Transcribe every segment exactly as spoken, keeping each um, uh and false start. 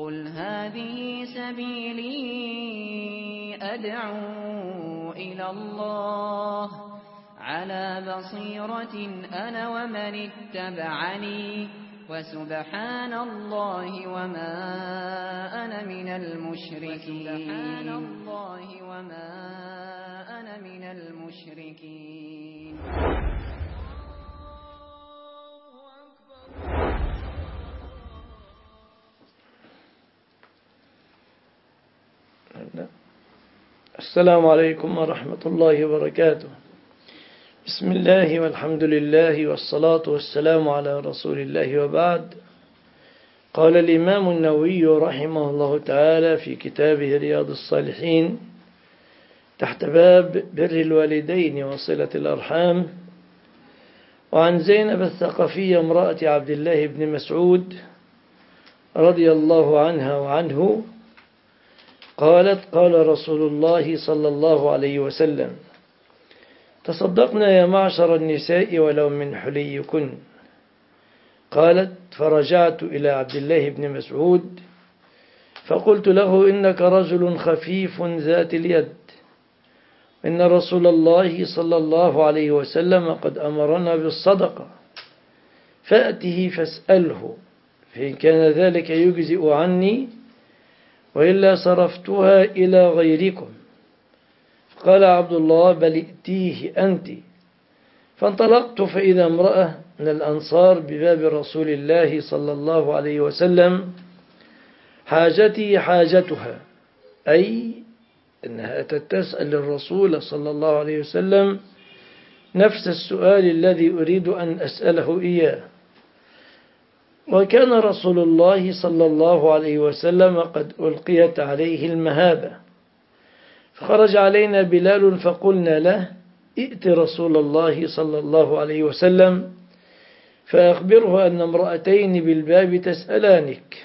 قل هذه سبيلي أدعو إلى الله على بصيرة أنا ومن اتبعني وسبحان الله وما أنا من المشركين سبحان الله وما أنا من المشركين. السلام عليكم ورحمة الله وبركاته. بسم الله والحمد لله والصلاة والسلام على رسول الله وبعد. قال الإمام النووي رحمه الله تعالى في كتابه رياض الصالحين تحت باب بر الوالدين وصلة الأرحام: وعن زينب الثقفية امرأة عبد الله بن مسعود رضي الله عنها وعنه قالت: قال رسول الله صلى الله عليه وسلم: تصدقنا يا معشر النساء ولو من حليكن. قالت: فرجعت إلى عبد الله بن مسعود فقلت له: إنك رجل خفيف ذات اليد، إن رسول الله صلى الله عليه وسلم قد أمرنا بالصدقة، فأته فاسأله، فإن كان ذلك يجزئ عني وإلا صرفتها إلى غيركم. قال عبد الله: بل ائتيه أنت. فانطلقت فإذا امرأة من الأنصار بباب رسول الله صلى الله عليه وسلم حاجتي حاجتها، أي أنها تسأل الرسول صلى الله عليه وسلم نفس السؤال الذي أريد أن أسأله إياه. وكان رسول الله صلى الله عليه وسلم قد ألقيت عليه المهابة، فخرج علينا بلال فقلنا له: ائت رسول الله صلى الله عليه وسلم فأخبره أن امرأتين بالباب تسألانك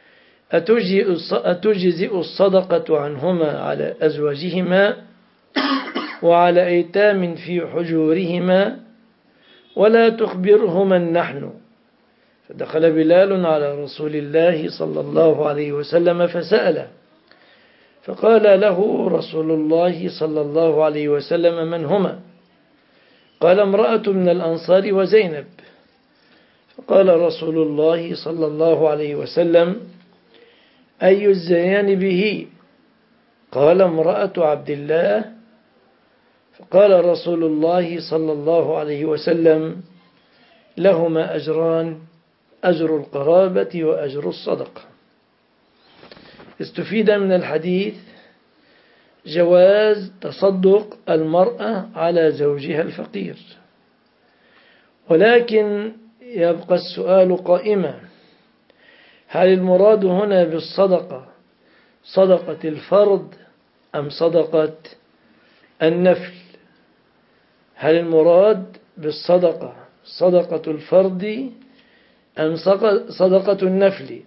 أتجزئ الصدقة عنهما على أزواجهما وعلى أيتام في حجورهما ولا تخبرهما نحن. فدخل بلال على رسول الله صلى الله عليه وسلم فسأله، فقال له رسول الله صلى الله عليه وسلم: من هما؟ قال: امرأة من الأنصار وزينب. فقال رسول الله صلى الله عليه وسلم: أي الزيان به؟ قال: امرأة عبد الله. فقال رسول الله صلى الله عليه وسلم: لهما أجران، أجر القرابة وأجر الصدقة. استفيد من الحديث جواز تصدق المرأة على زوجها الفقير، ولكن يبقى السؤال قائما: هل المراد هنا بالصدقة صدقة الفرض أم صدقة النفل؟ هل المراد بالصدقة صدقة الفرض أم صدقة النفل؟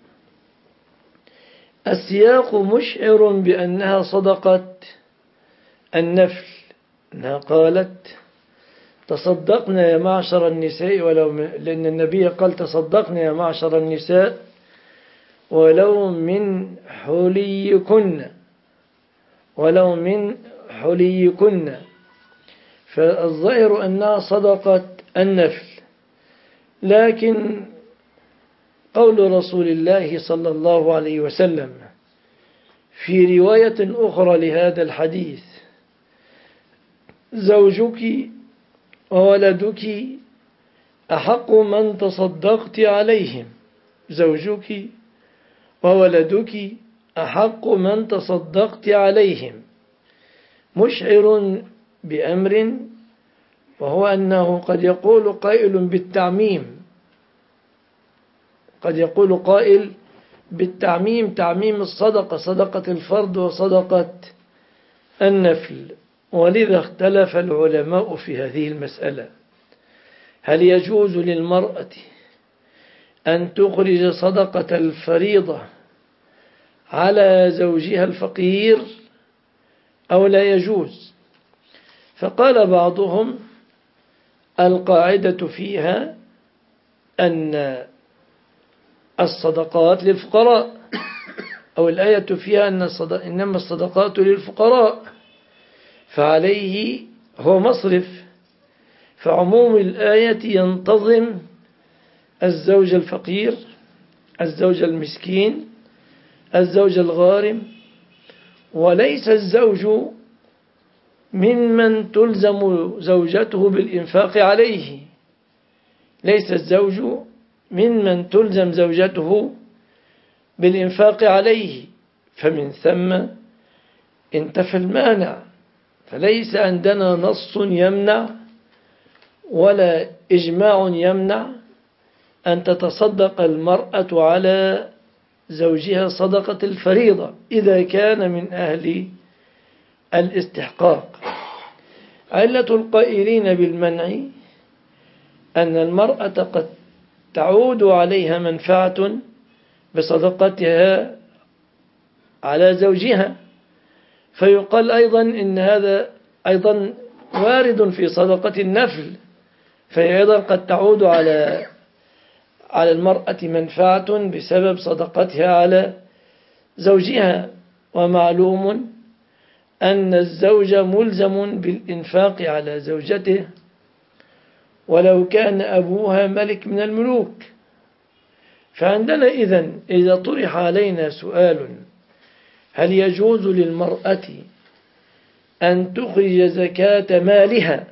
السياق مشعر بأنها صدقة النفل، أنها قالت: تصدقنا يا معشر النساء ولو من، لأن النبي قال: تصدقنا يا معشر النساء ولو من حليكن، ولو من حليكن، فالظاهر أنها صدقة النفل. لكن قول رسول الله صلى الله عليه وسلم في رواية أخرى لهذا الحديث: زوجك وولدك أحق من تصدقت عليهم، زوجك وولدك أحق من تصدقت عليهم، مشعر بأمر، وهو أنه قد يقول قائل بالتعميم، قد يقول قائل بالتعميم، تعميم الصدقة، صدقة الفرض وصدقة النفل. ولذا اختلف العلماء في هذه المسألة: هل يجوز للمرأة أن تخرج صدقة الفريضة على زوجها الفقير أو لا يجوز؟ فقال بعضهم: القاعدة فيها أن الصدقات للفقراء، أو الآية فيها أن الصدق إنما الصدقات للفقراء، فعليه هو مصرف، فعموم الآية ينتظم الزوج الفقير، الزوج المسكين، الزوج الغارم، وليس الزوج ممن تلزم زوجته بالإنفاق عليه، ليس الزوج ممن تلزم زوجته بالإنفاق عليه، فمن ثم انتفى المانع، فليس عندنا نص يمنع ولا إجماع يمنع أن تتصدق المرأة على زوجها صدقة الفريضة إذا كان من أهل الاستحقاق. علة القائلين بالمنع أن المرأة قد تعود عليها منفعة بصدقتها على زوجها، فيقال أيضا إن هذا أيضا وارد في صدقة النفل، فهي أيضا قد تعود على على المرأة منفعة بسبب صدقتها على زوجها. ومعلوم أن الزوج ملزم بالإنفاق على زوجته ولو كان أبوها ملك من الملوك. فعندنا إذن إذا طرح علينا سؤال هل يجوز للمرأة أن تخرج زكاة مالها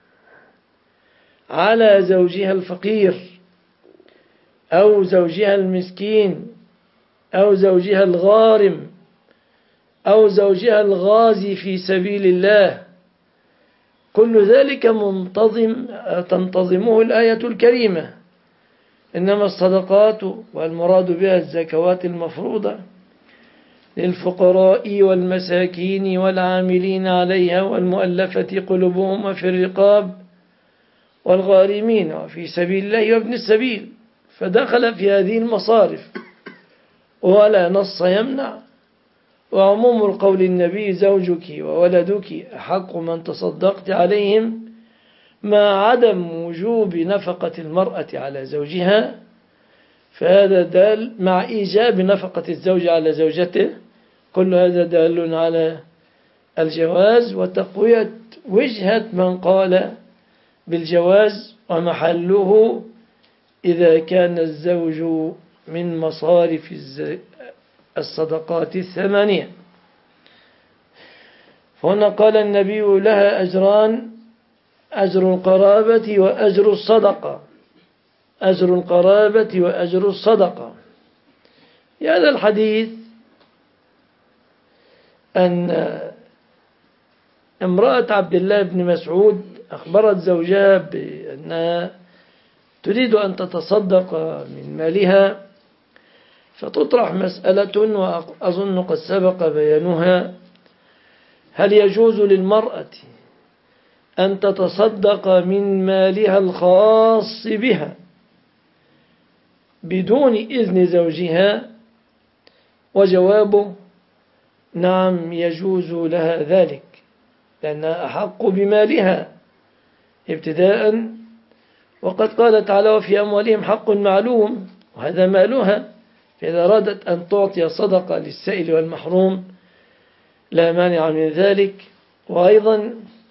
على زوجها الفقير أو زوجها المسكين أو زوجها الغارم أو زوجها الغازي في سبيل الله، كل ذلك منتظم تنتظمه الآية الكريمة. إنما الصدقات والمراد بها الزكوات المفروضة للفقراء والمساكين والعاملين عليها والمؤلفة قلوبهم وفي الرقاب والغارمين وفي سبيل الله وابن السبيل، فدخل في هذه المصارف ولا نص يمنع. وعموم القول النبي زوجك وولدك أحق من تصدقت عليهم مع عدم وجوب نفقة المرأة على زوجها، فهذا دال مع إيجاب نفقة الزوج على زوجته، كل هذا دال على الجواز وتقوية وجهة من قال بالجواز، ومحله إذا كان الزوج من مصارف الصدقات الثمانية. هنا قال النبي لها أجران: أجر القرابة وأجر الصدقة، أجر القرابة وأجر الصدقة. في هذا الحديث أن امرأة عبد الله بن مسعود أخبرت زوجها بأنها تريد أن تتصدق من مالها، فتطرح مسألة وأظن قد سبق بيانها: هل يجوز للمرأة أن تتصدق من مالها الخاص بها بدون إذن زوجها؟ وجوابه: نعم يجوز لها ذلك، لأنها أحق بمالها ابتداء، وقد قال تعالى: وفي أموالهم حق معلوم، وهذا مالها، فإذا أرادت أن تعطي صدقة للسائل والمحروم لا مانع من ذلك. وأيضا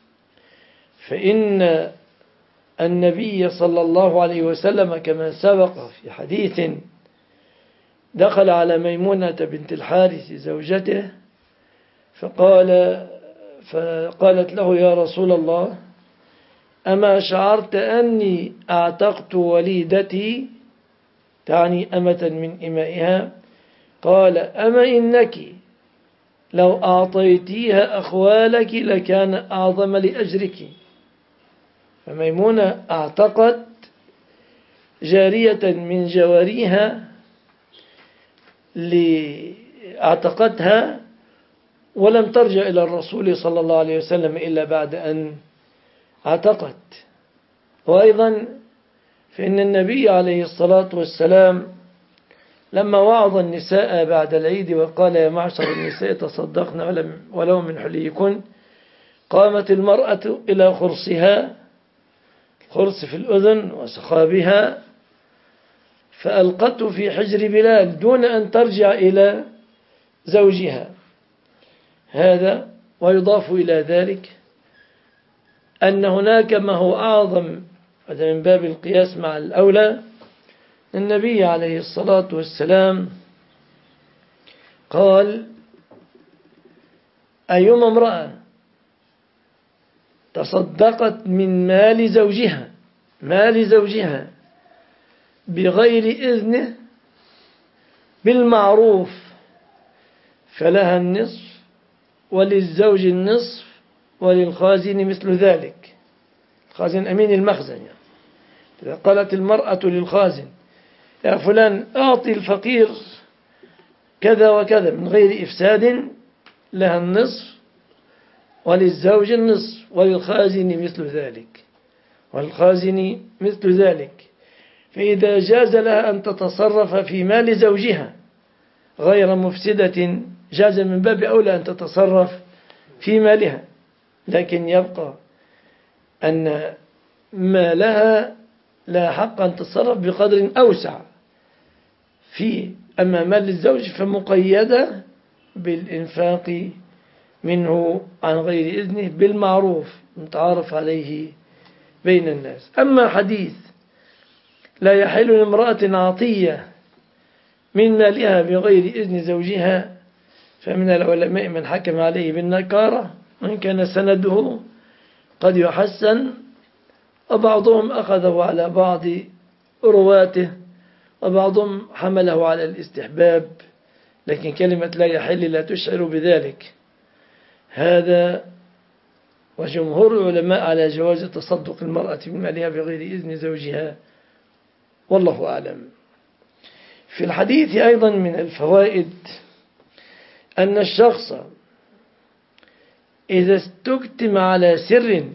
فإن النبي صلى الله عليه وسلم كما سبق في حديث دخل على ميمونة بنت الحارث زوجته فقال فقالت له: يا رسول الله، أما شعرت أني أعتقت وليدتي، تعني أمة من إمائها؟ قال: أما إنك لو أعطيتيها أخوالك لكان أعظم لأجرك. فميمونة اعتقت جارية من جواريها اعتقتها ولم ترجع إلى الرسول صلى الله عليه وسلم إلا بعد أن اعتقت. وأيضا فإن النبي عليه الصلاة والسلام لما وعظ النساء بعد العيد وقال: يا معشر النساء تصدقن ولو من حليكن، قامت المرأة إلى خرصها، خرص في الأذن وسخابها، فألقته في حجر بلال دون أن ترجع إلى زوجها. هذا ويضاف إلى ذلك أن هناك ما هو أعظم، هذا من باب القياس مع الأولى. النبي عليه الصلاة والسلام قال: أيما امرأة تصدقت من مال زوجها مال زوجها بغير إذنه بالمعروف فلها النصف وللزوج النصف وللخازن مثل ذلك. الخازن أمين المخزن يعني. إذا قالت المرأة للخازن: يا فلان أعطي الفقير كذا وكذا من غير إفساد، لها النصف وللزوج النصف وللخازن مثل ذلك والخازن مثل ذلك. فإذا جاز لها أن تتصرف في مال زوجها غير مفسدة جاز من باب أولى أن تتصرف في مالها، لكن يبقى أن مالها لا حق أن تتصرف بقدر أوسع فيه. أما مال الزوج فمقيدة بالإنفاق منه عن غير إذنه بالمعروف متعارف عليه بين الناس. أما حديث لا يحل لامرأة عطية من مالها بغير إذن زوجها، فمن العلماء من حكم عليه بالنكارة، وإن كان سنده قد يحسن، وبعضهم أخذه على بعض رواته وبعضهم حمله على الاستحباب، لكن كلمة لا يحل لا تشعر بذلك. هذا وجمهور العلماء على جواز تصدق المرأة من مالها بغير إذن زوجها، والله أعلم. في الحديث أيضا من الفوائد أن الشخص إذا استكتم على سر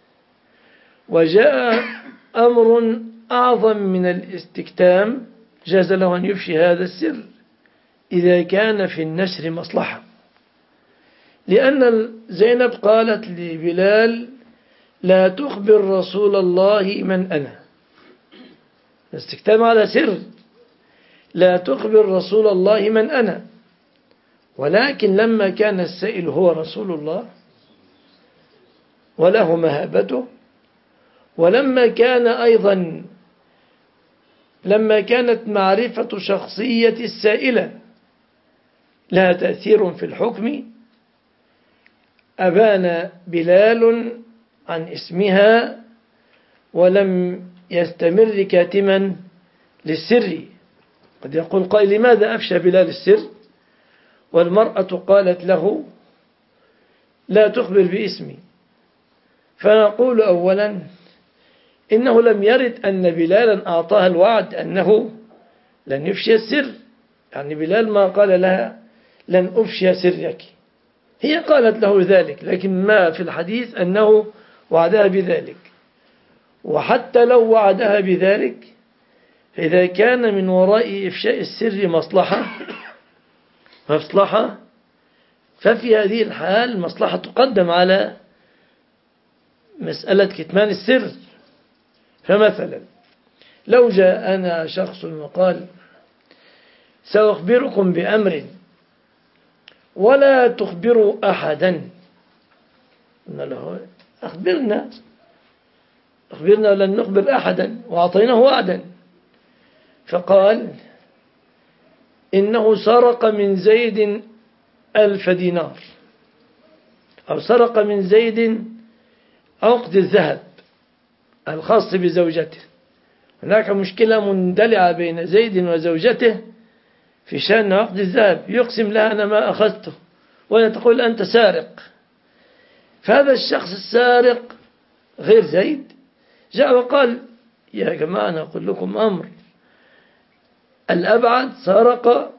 وجاء أمر أعظم من الاستكتام جاز له أن يفشي هذا السر إذا كان في النشر مصلحة، لأن زينب قالت لبلال: لا تخبر رسول الله من أنا. الاستكتام على سر، لا تخبر رسول الله من أنا. ولكن لما كان السائل هو رسول الله وله مهابته، ولما كان أيضا لما كانت معرفة شخصية السائلة لها تأثير في الحكم، أبان بلال عن اسمها ولم يستمر كاتما للسر. قد يقول قائل: لماذا أفشى بلال السر؟ والمرأة قالت له: لا تخبر باسمي. فنقول أولا إنه لم يرد أن بلالا أعطاها الوعد أنه لن يفشي السر، يعني بلال ما قال لها لن أفشي سرك، هي قالت له ذلك، لكن ما في الحديث أنه وعدها بذلك. وحتى لو وعدها بذلك فإذا كان من وراء إفشاء السر مصلحة مصلحة ففي هذه الحال المصلحة تقدم على مسألة كتمان السر. فمثلا لو جاءنا شخص وقال: سأخبركم بأمر ولا تخبروا أحدا، قلنا له: أخبرنا أخبرنا لن نخبر أحدا، وأعطيناه وعدا. فقال: إنه سرق من زيد ألف دينار، أو سرق من زيد عقد الذهب الخاص بزوجته. هناك مشكلة مندلعة بين زيد وزوجته في شأن عقد الذهب، يقسم لها: أنا ما أخذته، وهي تقول: أنت سارق. فهذا الشخص السارق غير زيد جاء وقال: يا جماعة أنا أقول لكم أمر، الأبعد سرق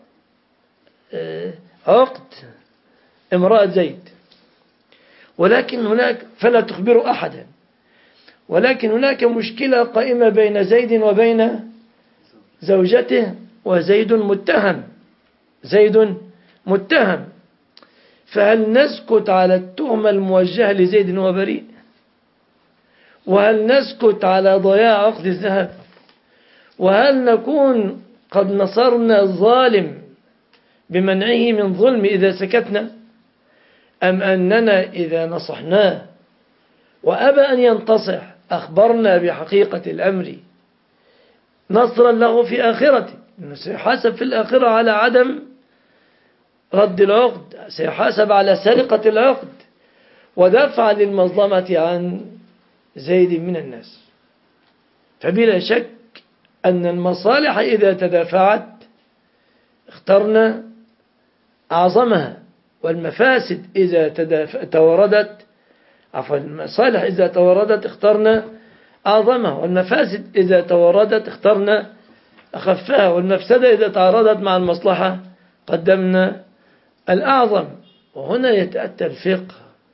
عقد امرأة زيد، ولكن هناك فلا تخبروا أحدا، ولكن هناك مشكلة قائمة بين زيد وبين زوجته، وزيد متهم زيد متهم فهل نسكت على التهمة الموجهة لزيد وهو بريء؟ وهل نسكت على ضياع عقد الذهب؟ وهل نكون قد نصرنا الظالم بمنعه من ظلم إذا سكتنا، أم أننا إذا نصحناه وأبى أن ينتصح أخبرنا بحقيقة الأمر نصرا له في آخرته، إنه سيحاسب في الآخرة على عدم رد العقد، سيحاسب على سرقة العقد ودفع للمظلمة عن زيد من الناس. فبلا شك أن المصالح إذا تدافعت اخترنا أعظمها، والمفاسد إذا توردت عفوا المصالح إذا توردت اخترنا أعظمها، والمفاسد إذا توردت اخترنا أخفها، والمفسدة إذا تعارضت مع المصلحة قدمنا الأعظم. وهنا يتأتى الفقه.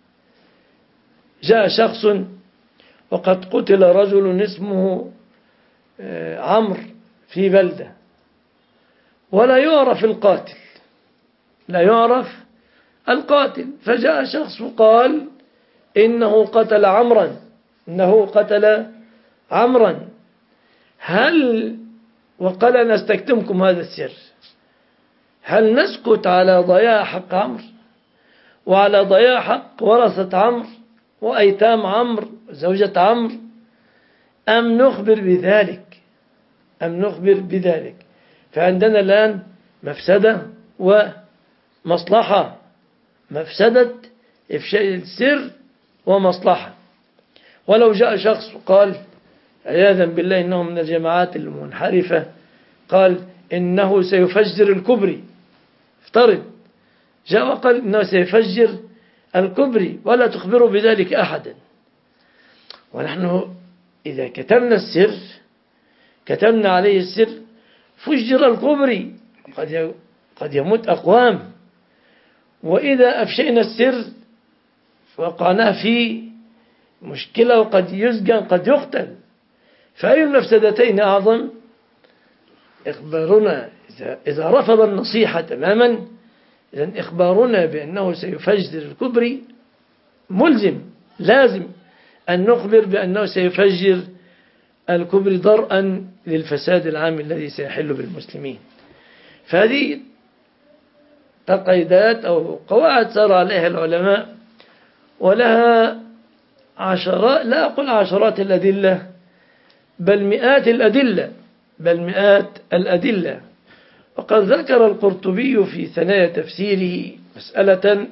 جاء شخص وقد قتل رجل اسمه عمرو في بلدة ولا يعرف القاتل، لا يعرف القاتل، فجاء شخص وقال إنه قتل عمرا إنه قتل عمرا هل وقال نستكتمكم هذا السر، هل نسكت على ضياع حق عمرو وعلى ضياع حق ورثة عمرو وأيتام عمرو زوجة عمرو، أم نخبر بذلك أم نخبر بذلك فعندنا الآن مفسدة ومصلحة، مفسدة إفشاء السر ومصلحة. ولو جاء شخص وقال عياذا بالله إنه من الجماعات المنحرفة قال إنه سيفجر الكبري، افترض جاء وقال إنه سيفجر الكبري ولا تخبروا بذلك أحدا، ونحن إذا كتمنا السر كتمنا عليه السر فجر الكبري، قد قد يموت أقوام، وإذا أفشينا السر وقعناه في مشكلة وقد يسجن قد يقتل، فأي المفسدتين أعظم؟ إخبارنا إذا, إذا رفض النصيحة تماما، إذن إخبارنا بأنه سيفجر الكبري ملزم، لازم أن نخبر بأنه سيفجر الكبري درءا للفساد العام الذي سيحل بالمسلمين. فهذه تقييدات أو قواعد سار عليها العلماء، ولها عشرات، لا أقول عشرات الأدلة بل مئات الأدلة بل مئات الأدلة. وقد ذكر القرطبي في ثنايا تفسيره مسألة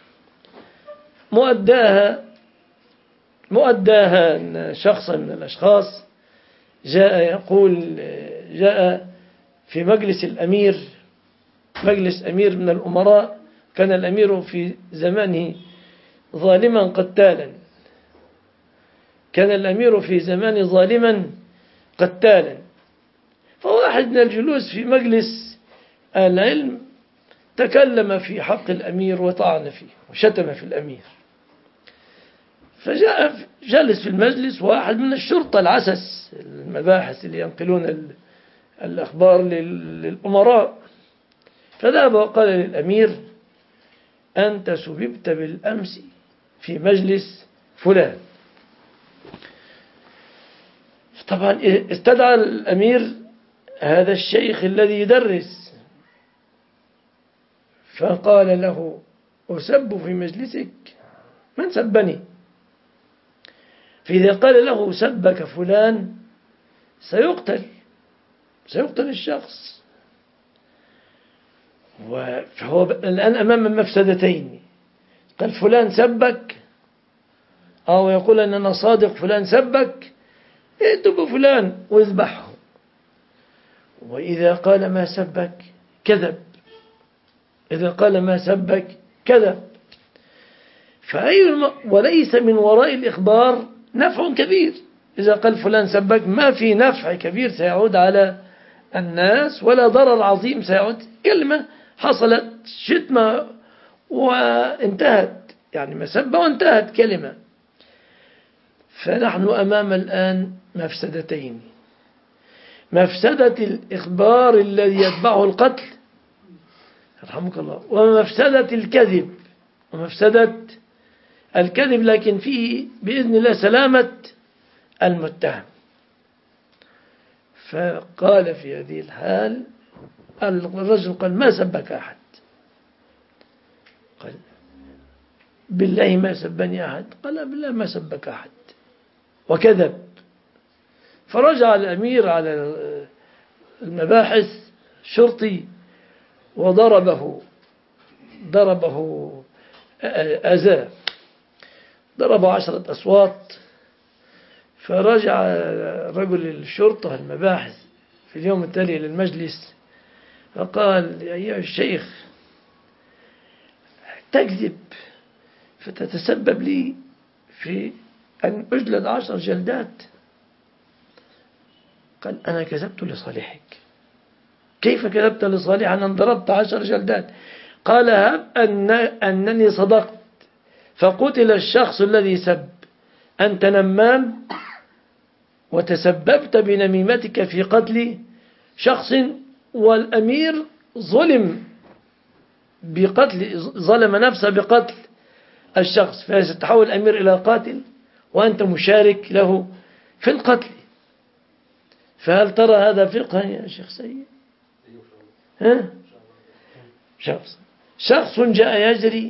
مؤداها مؤداها أن شخصا من الأشخاص جاء يقول جاء في مجلس الأمير، مجلس أمير من الأمراء، كان الأمير في زمانه ظالما قتالا كان الأمير في زمانه ظالما قتالا فواحد من الجلوس في مجلس العلم تكلم في حق الأمير وطعن فيه وشتم في الأمير، فجاء جالس في المجلس واحد من الشرطة العسس المباحث اللي ينقلون الأخبار للأمراء، فذهب وقال للأمير أنت سببت بالأمس في مجلس فلان. طبعا استدعى الأمير هذا الشيخ الذي يدرس فقال له أسب في مجلسك؟ من سبني؟ فإذا قال له سبك فلان سيقتل سيقتل الشخص، فهو الآن أمام مفسدتين، قال فلان سبك أو يقول أن أنا صادق فلان سبك ائتوا بفلان واذبحه، وإذا قال ما سبك كذب إذا قال ما سبك كذب فأي الم... وليس من وراء الإخبار نفع كبير، إذا قال فلان سبك ما في نفع كبير سيعود على الناس ولا ضرر عظيم سيعود، كلمة حصلت شتمة وانتهت، يعني مسبة وانتهت كلمة. فنحن أمام الآن مفسدتين، مفسدة الإخبار الذي يتبعه القتل رحمك الله، ومفسدة الكذب ومفسدة الكذب لكن فيه بإذن الله سلامة المتهم. فقال في هذه الحال الرجل قال ما سبك أحد قال بالله ما سبني أحد. قال بالله ما سبك أحد، وكذب. فرجع الأمير على المباحث شرطي وضربه ضربه أذى، ضربه عشرة أصوات. فرجع رجل الشرطة المباحث في اليوم التالي للمجلس فقال يا أيها الشيخ تكذب فتتسبب لي في أن أجلد عشر جلدات. قال أنا كذبت لصالحك. كيف كذبت لصالح أن ضربت عشر جلدات؟ قال هب أن أنني صدقت فقتل الشخص الذي سب، أنت نمام وتسببت بنميمتك في قتل شخص، والأمير ظلم بقتل ظلم نفسه بقتل الشخص، فيتحول الأمير إلى قاتل وأنت مشارك له في القتل. فهل ترى هذا فقها يا شيخ سيد؟ ها؟ شخص شخص جاء يجري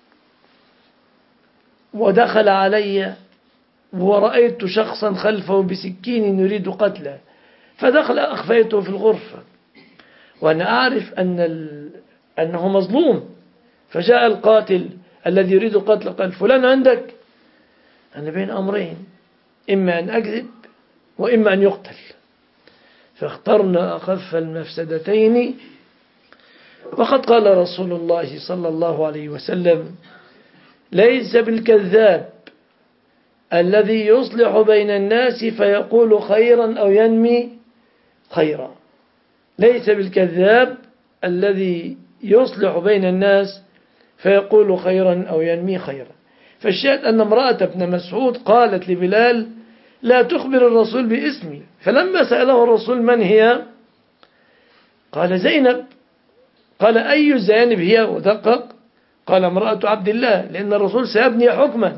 ودخل علي ورأيت شخصا خلفه بسكين يريد قتله، فدخل أخفيته في الغرفة وأنا أعرف أن ال... أنه مظلوم. فجاء القاتل الذي يريد قتله قال فلان عندك؟ أنا بين أمرين، إما أن أكذب وإما أن يقتل، فاخترنا أخف المفسدتين. وقد قال رسول الله صلى الله عليه وسلم ليس بالكذاب الذي يصلح بين الناس فيقول خيرا أو ينمي خيرا، ليس بالكذاب الذي يصلح بين الناس فيقول خيرا أو ينمي خيرا. فالشاهد أن امرأة ابن مسعود قالت لبلال لا تخبر الرسول باسمي، فلما سأله الرسول من هي قال زينب. قال أي زينب هي؟ ودقق قال امرأة عبد الله، لأن الرسول سيبني حكما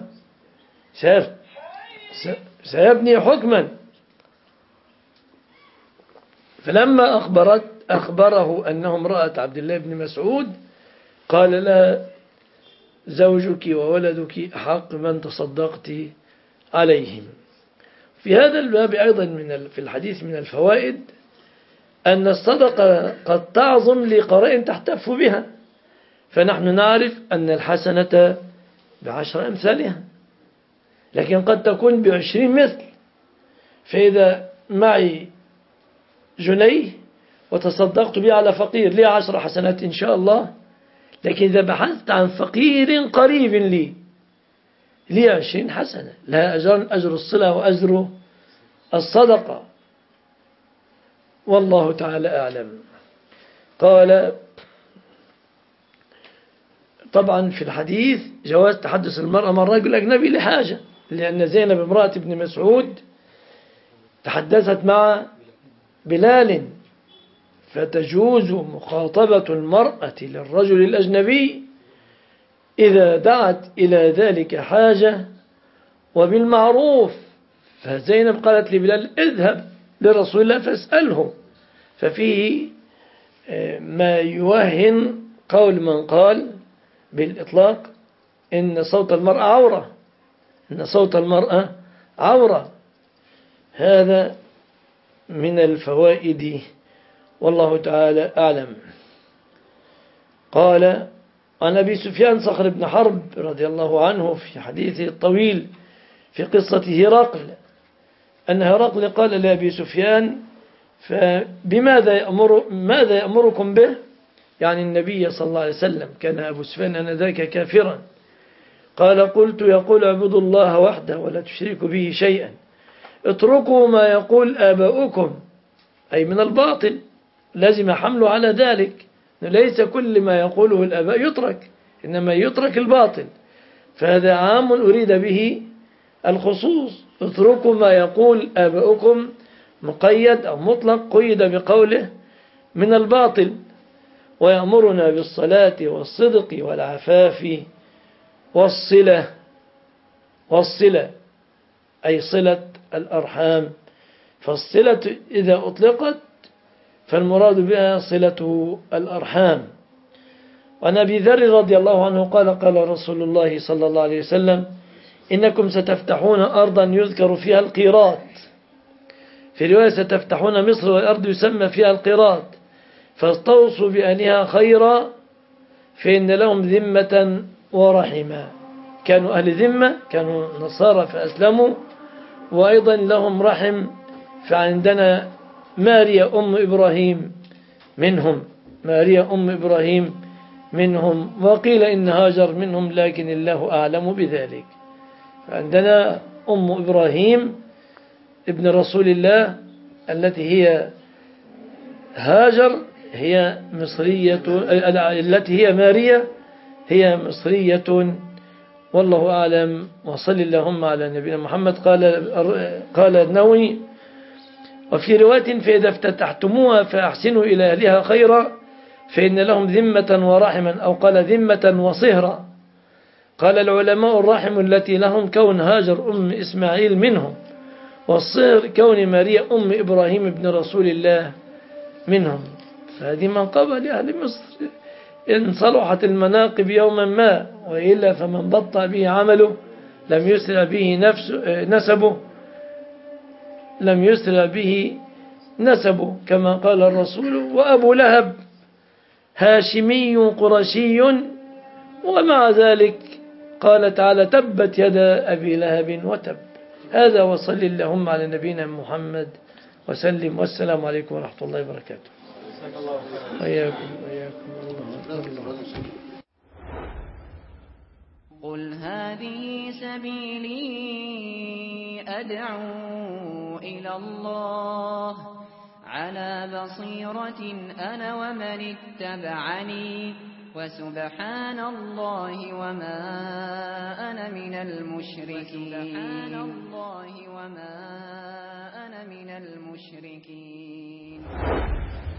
سيبني حكما. فلما أخبرت أخبره أنه امرأة عبد الله بن مسعود قال لا زوجك وولدك أحق من تصدقت عليهم. في هذا الباب أيضا من في الحديث من الفوائد أن الصدقة قد تعظم لقرائن تحتف بها، فنحن نعرف أن الحسنة بعشر أمثالها، لكن قد تكون بعشرين مثل. فإذا معي جنيه وتصدقت به على فقير لي عشر حسنات إن شاء الله، لكن إذا بحثت عن فقير قريب لي لي عشرين حسنة، لها أجر أجر الصلة وأجر الصدقة، والله تعالى أعلم. قال طبعا في الحديث جواز تحدث المرأة مع الرجل الأجنبي لحاجة، لأن زينب امرأة ابن مسعود تحدثت مع بلال، فتجوز مخاطبة المرأة للرجل الأجنبي إذا دعت إلى ذلك حاجة وبالمعروف. فزينب قالت لبلال اذهب لرسول الله فاسأله، ففيه ما يوهن قول من قال بالإطلاق إن صوت المرأة عورة، إن صوت المرأة عورة. هذا من الفوائد والله تعالى أعلم. قال عن أبي سفيان صخر بن حرب رضي الله عنه في حديثه الطويل في قصة هرقل أن هرقل قال لأبي سفيان فبماذا يأمر ماذا يأمركم به؟ يعني النبي صلى الله عليه وسلم، كان أبو سفيان أنذاك كافرا. قال قلت يقول اعبدوا الله وحده ولا تشركوا به شيئا، اتركوا ما يقول آباؤكم، أي من الباطل، لازم حمله على ذلك، ليس كل ما يقوله الآباء يترك، إنما يترك الباطل، فهذا عام أريد به الخصوص. اتركوا ما يقول آباؤكم مقيد أو مطلق قيد بقوله من الباطل. ويأمرنا بالصلاة والصدق والعفاف والصلة، والصلة أي صلة الأرحام، فالصلة إذا أطلقت فالمراد بها صلة الأرحام. وعن أبي ذر رضي الله عنه قال قال رسول الله صلى الله عليه وسلم إنكم ستفتحون أرضا يذكر فيها القيراط، في رواية ستفتحون مصر والأرض يسمى فيها القيراط، فاستوصوا بأهلها خيرا فإن لهم ذمة ورحمة. كانوا أهل ذمة، كانوا نصارى فأسلموا، وأيضا لهم رحم. فعندنا ماريا أم إبراهيم منهم، ماريا أم إبراهيم منهم، وقيل إن هاجر منهم لكن الله أعلم بذلك. فعندنا أم إبراهيم ابن رسول الله التي هي هاجر، هي مصرية، التي هي ماريا هي مصرية، والله أعلم. وصل اللهم على نبينا محمد. قال قال النووي وفي رواية فإذا افتتحتموها فأحسنوا إلى أهلها خيرا فإن لهم ذمة ورحما، أو قال ذمة وصهرا. قال العلماء الرحم التي لهم كون هاجر أم إسماعيل منهم، والصهر كون ماريا أم إبراهيم ابن رسول الله منهم. فهذه منقبة لأهل مصر إن صلحت المناقب يوما ما، وإلا فمن بطأ به عمله لم يسرع به نفس نسبه لم يسرع به نسبه كما قال الرسول. وأبو لهب هاشمي قرشي، ومع ذلك قال تعالى تبت يدا أبي لهب وتب. هذا وصل اللهم على نبينا محمد وسلم، والسلام عليكم ورحمة الله وبركاته. وإياكم وإياكم الله. قل هذه سبيلي أدعو إلى الله على بصيرة أنا ومن اتبعني وسبحان الله وما أنا من المشركين. سبحان الله وما أنا من المشركين.